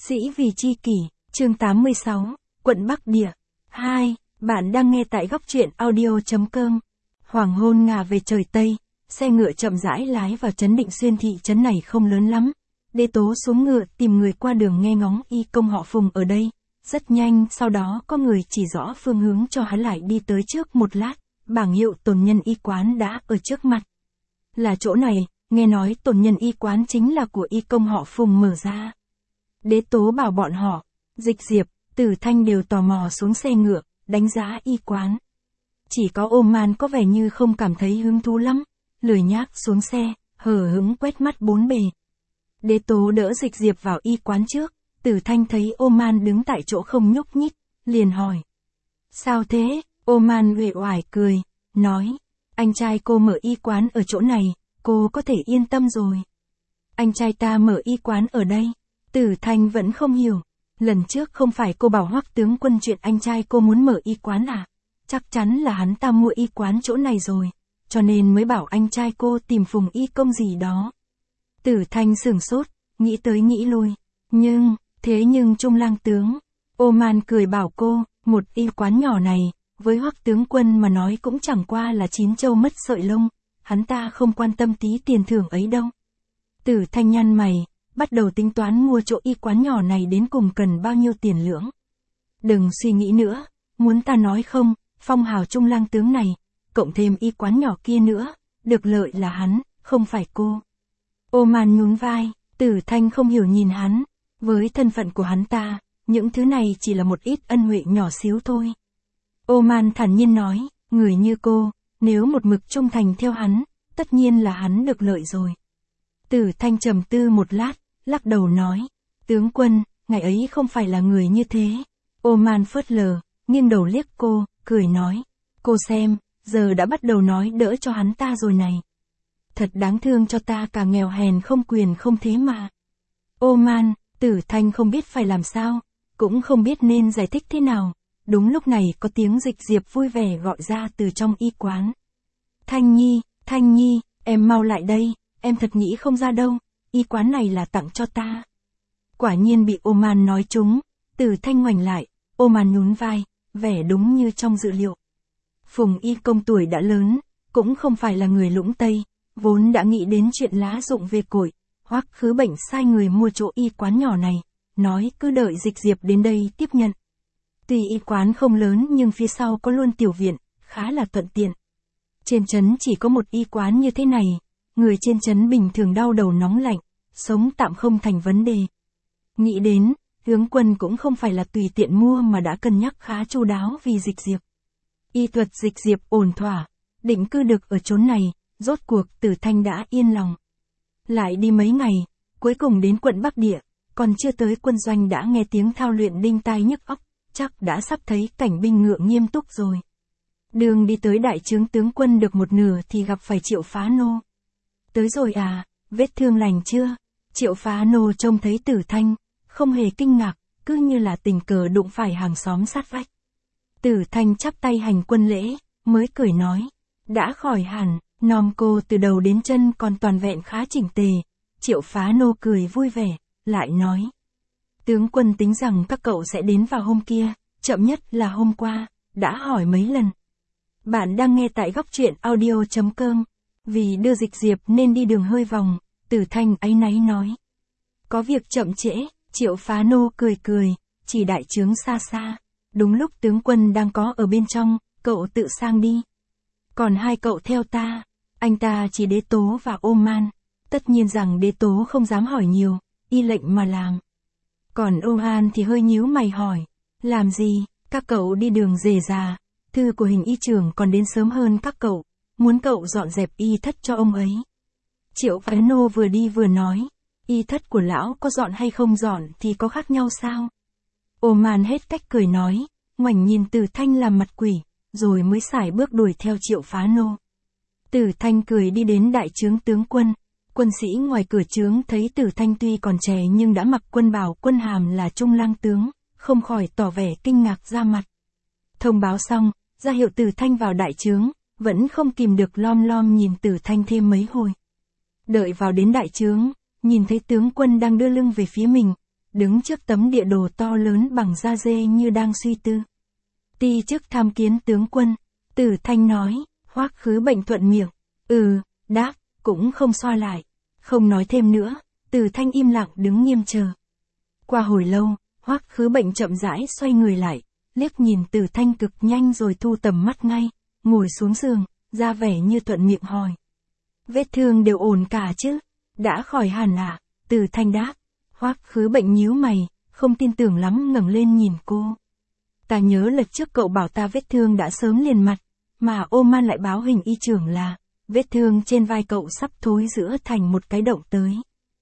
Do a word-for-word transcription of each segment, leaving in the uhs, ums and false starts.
Sĩ vì chi kỷ, chương tám mươi sáu, quận Bắc Địa. hai. Bạn đang nghe tại góc truyện audio.com. Hoàng hôn ngả về trời Tây, xe ngựa chậm rãi lái vào trấn Định Xuyên. Thị trấn này không lớn lắm. Đế Tố xuống ngựa tìm người qua đường nghe ngóng y công họ Phùng ở đây. Rất nhanh, sau đó có người chỉ rõ phương hướng cho hắn. Lại đi tới trước một lát, bảng hiệu tổn nhân y quán đã ở trước mặt. Là chỗ này, nghe nói tổn nhân y quán chính là của y công họ Phùng mở ra. Đế Tố bảo bọn họ, Dịch Diệp, Tử Thanh đều tò mò xuống xe ngựa, đánh giá y quán. Chỉ có Ô Man có vẻ như không cảm thấy hứng thú lắm, lười nhác xuống xe, hờ hững quét mắt bốn bề. Đế Tố đỡ Dịch Diệp vào y quán trước, Tử Thanh thấy Ô Man đứng tại chỗ không nhúc nhích, liền hỏi. Sao thế? Ô Man uể oải cười, nói, anh trai cô mở y quán ở chỗ này, cô có thể yên tâm rồi. Anh trai ta mở y quán ở đây. Tử Thanh vẫn không hiểu. Lần trước không phải cô bảo Hoắc tướng quân chuyện anh trai cô muốn mở y quán à? Chắc chắn là hắn ta mua y quán chỗ này rồi, cho nên mới bảo anh trai cô tìm Phùng y công gì đó. Tử Thanh sửng sốt, nghĩ tới nghĩ lui. Nhưng, thế nhưng Trung lang tướng. Ô Man cười bảo cô, một y quán nhỏ này, với Hoắc tướng quân mà nói cũng chẳng qua là chín châu mất sợi lông, hắn ta không quan tâm tí tiền thưởng ấy đâu. Tử Thanh nhăn mày, bắt đầu tính toán mua chỗ y quán nhỏ này đến cùng cần bao nhiêu tiền lưỡng. Đừng suy nghĩ nữa, muốn ta nói không, phong hào Trung lang tướng này, cộng thêm y quán nhỏ kia nữa, được lợi là hắn, không phải cô. Ô Man nhún vai, Tử Thanh không hiểu nhìn hắn, với thân phận của hắn ta, những thứ này chỉ là một ít ân huệ nhỏ xíu thôi. Ô Man thản nhiên nói, người như cô, nếu một mực trung thành theo hắn, tất nhiên là hắn được lợi rồi. Tử Thanh trầm tư một lát, lắc đầu nói, tướng quân, ngài ấy không phải là người như thế. Ô Man phớt lờ, nghiêng đầu liếc cô, cười nói, cô xem, giờ đã bắt đầu nói đỡ cho hắn ta rồi này. Thật đáng thương cho ta cả nghèo hèn không quyền không thế mà. Ô Man, Tử Thanh không biết phải làm sao, cũng không biết nên giải thích thế nào. Đúng lúc này có tiếng Dịch Diệp vui vẻ gọi ra từ trong y quán. Thanh Nhi, Thanh Nhi, em mau lại đây, em thật nghĩ không ra đâu, y quán này là tặng cho ta. Quả nhiên bị Ô Man nói trúng, Tử Thanh ngoảnh lại, Ô Man nhún vai, vẻ đúng như trong dự liệu. Phùng y công tuổi đã lớn, cũng không phải là người lũng Tây, vốn đã nghĩ đến chuyện lá dụng về cội, Hoắc Khứ Bệnh sai người mua chỗ y quán nhỏ này, nói cứ đợi Dịch Diệp đến đây tiếp nhận. Tuy y quán không lớn nhưng phía sau có luôn tiểu viện, khá là thuận tiện. Trên trấn chỉ có một y quán như thế này, người trên trấn bình thường đau đầu nóng lạnh, sống tạm không thành vấn đề. Nghĩ đến, tướng quân cũng không phải là tùy tiện mua mà đã cân nhắc khá chu đáo vì Dịch Diệp. Y thuật Dịch Diệp ổn thỏa, định cư được ở chốn này, rốt cuộc Tử Thanh đã yên lòng. Lại đi mấy ngày, cuối cùng đến quận Bắc Địa, còn chưa tới quân doanh đã nghe tiếng thao luyện đinh tai nhức óc, chắc đã sắp thấy cảnh binh ngựa nghiêm túc rồi. Đường đi tới đại trướng tướng quân được một nửa thì gặp phải Triệu Phá Nô. Tới rồi à, vết thương lành chưa? Triệu Phá Nô trông thấy Tử Thanh, không hề kinh ngạc, cứ như là tình cờ đụng phải hàng xóm sát vách. Tử Thanh chắp tay hành quân lễ, mới cười nói, đã khỏi hẳn, nom cô từ đầu đến chân còn toàn vẹn khá chỉnh tề. Triệu Phá Nô cười vui vẻ, lại nói, tướng quân tính rằng các cậu sẽ đến vào hôm kia, chậm nhất là hôm qua, đã hỏi mấy lần. Bạn đang nghe tại góc truyện audio.com. Vì đưa Dịch Diệp nên đi đường hơi vòng, Tử Thanh áy náy nói. Có việc chậm trễ, Triệu Phá Nô cười cười, chỉ đại trướng xa xa. Đúng lúc tướng quân đang có ở bên trong, cậu tự sang đi. Còn hai cậu theo ta, anh ta chỉ Đế Tố và Ô Man. Tất nhiên rằng Đế Tố không dám hỏi nhiều, y lệnh mà làm. Còn Ô Man thì hơi nhíu mày hỏi, làm gì, các cậu đi đường rề rà, thư của Hình y trưởng còn đến sớm hơn các cậu. Muốn cậu dọn dẹp y thất cho ông ấy. Triệu Phá Nô vừa đi vừa nói, y thất của lão có dọn hay không dọn thì có khác nhau sao? Ô Man hết cách cười nói, ngoảnh nhìn Tử Thanh làm mặt quỷ, rồi mới sải bước đuổi theo Triệu Phá Nô. Tử Thanh cười đi đến đại trướng tướng quân, quân sĩ ngoài cửa trướng thấy Tử Thanh tuy còn trẻ nhưng đã mặc quân bào quân hàm là Trung lang tướng, không khỏi tỏ vẻ kinh ngạc ra mặt. Thông báo xong, ra hiệu Tử Thanh vào đại trướng. Vẫn không kìm được lom lom nhìn Tử Thanh thêm mấy hồi. Đợi vào đến đại trướng, nhìn thấy tướng quân đang đưa lưng về phía mình, đứng trước tấm địa đồ to lớn bằng da dê như đang suy tư. Ti chức tham kiến tướng quân, Tử Thanh nói. Hoắc Khứ Bệnh thuận miệng, ừ, đáp, cũng không xoa lại, không nói thêm nữa. Tử Thanh im lặng đứng nghiêm chờ. Qua hồi lâu, Hoắc Khứ Bệnh chậm rãi xoay người lại, liếc nhìn Tử Thanh cực nhanh rồi thu tầm mắt ngay, ngồi xuống giường, ra vẻ như thuận miệng hỏi. Vết thương đều ổn cả chứ? Đã khỏi hẳn à? Tử Thanh đáp. Hoắc Khứ Bệnh nhíu mày, không tin tưởng lắm ngẩng lên nhìn cô. Ta nhớ lần trước cậu bảo ta vết thương đã sớm liền mặt, mà Ô Man lại báo hình y trưởng là, vết thương trên vai cậu sắp thối rữa thành một cái động tới.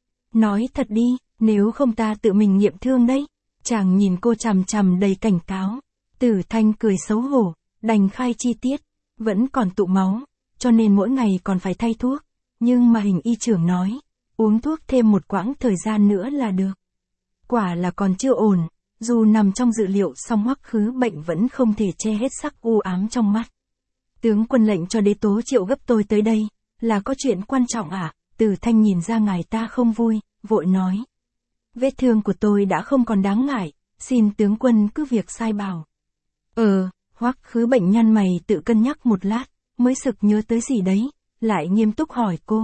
Nói thật đi, nếu không ta tự mình nghiệm thương đấy. Chàng nhìn cô chằm chằm đầy cảnh cáo. Tử Thanh cười xấu hổ, đành khai chi tiết, vẫn còn tụ máu, cho nên mỗi ngày còn phải thay thuốc, nhưng mà hình y trưởng nói, uống thuốc thêm một quãng thời gian nữa là được. Quả là còn chưa ổn, dù nằm trong dự liệu song Hoắc Khứ Bệnh vẫn không thể che hết sắc u ám trong mắt. Tướng quân lệnh cho đế tố triệu gấp tôi tới đây, là có chuyện quan trọng à? Tử Thanh nhìn ra ngài ta không vui, vội nói. Vết thương của tôi đã không còn đáng ngại, xin tướng quân cứ việc sai bảo. Ờ, Hoắc Khứ Bệnh nhăn mày tự cân nhắc một lát, mới sực nhớ tới gì đấy, lại nghiêm túc hỏi cô.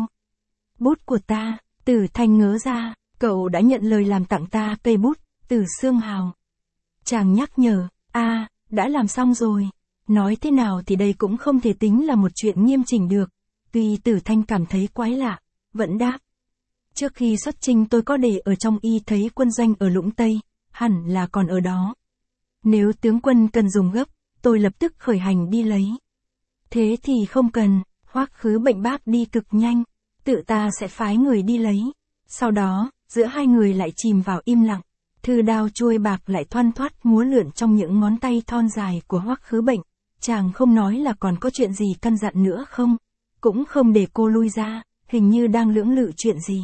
Bút của ta, Tử Thanh ngớ ra, cậu đã nhận lời làm tặng ta cây bút, Tử Xương Hào. Chàng nhắc nhở, a, đã làm xong rồi. Nói thế nào thì đây cũng không thể tính là một chuyện nghiêm chỉnh được. Tuy Tử Thanh cảm thấy quái lạ, vẫn đáp. Trước khi xuất chinh tôi có để ở trong y thấy quân doanh ở Lũng Tây, hẳn là còn ở đó. Nếu tướng quân cần dùng gấp, tôi lập tức khởi hành đi lấy. Thế thì không cần, Hoắc Khứ Bệnh bác đi cực nhanh, tự ta sẽ phái người đi lấy. Sau đó, giữa hai người lại chìm vào im lặng, thư đao chuôi bạc lại thoăn thoắt múa lượn trong những ngón tay thon dài của Hoắc Khứ Bệnh. Chàng không nói là còn có chuyện gì căn dặn nữa không, cũng không để cô lui ra, hình như đang lưỡng lự chuyện gì.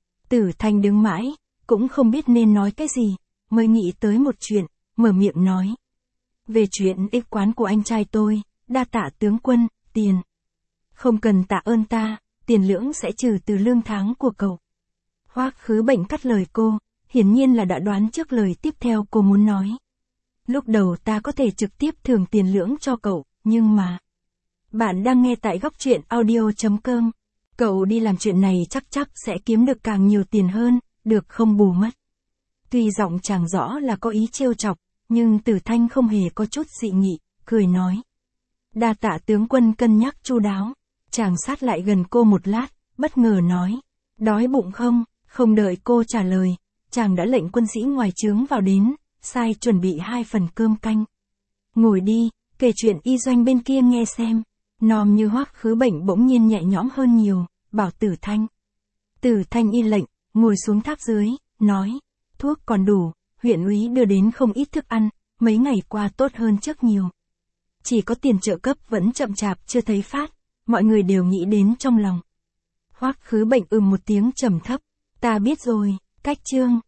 Tử Thanh đứng mãi, cũng không biết nên nói cái gì, mới nghĩ tới một chuyện, mở miệng nói. Về chuyện ích quán của anh trai tôi, đa tạ tướng quân, tiền. Không cần tạ ơn ta, tiền lưỡng sẽ trừ từ lương tháng của cậu. Hoắc Khứ Bệnh cắt lời cô, hiển nhiên là đã đoán trước lời tiếp theo cô muốn nói. Lúc đầu ta có thể trực tiếp thưởng tiền lưỡng cho cậu, nhưng mà... Bạn đang nghe tại góc truyện audio chấm com. Cậu đi làm chuyện này chắc chắc sẽ kiếm được càng nhiều tiền hơn, được không bù mất. Tuy giọng chàng rõ là có ý trêu chọc, nhưng Tử Thanh không hề có chút dị nghị, cười nói. Đa tạ tướng quân cân nhắc chu đáo. Chàng sát lại gần cô một lát, bất ngờ nói. Đói bụng không? Không đợi cô trả lời, chàng đã lệnh quân sĩ ngoài trướng vào đến, sai chuẩn bị hai phần cơm canh. Ngồi đi, kể chuyện y doanh bên kia nghe xem. Nòm như Hoắc Khứ Bệnh bỗng nhiên nhẹ nhõm hơn nhiều, bảo Tử Thanh. Tử Thanh y lệnh, ngồi xuống tháp dưới, nói. Thuốc còn đủ, huyện úy đưa đến không ít thức ăn, mấy ngày qua tốt hơn trước nhiều. Chỉ có tiền trợ cấp vẫn chậm chạp chưa thấy phát, mọi người đều nghĩ đến trong lòng. Hoắc Khứ Bệnh ừm một tiếng trầm thấp. Ta biết rồi, cách chương.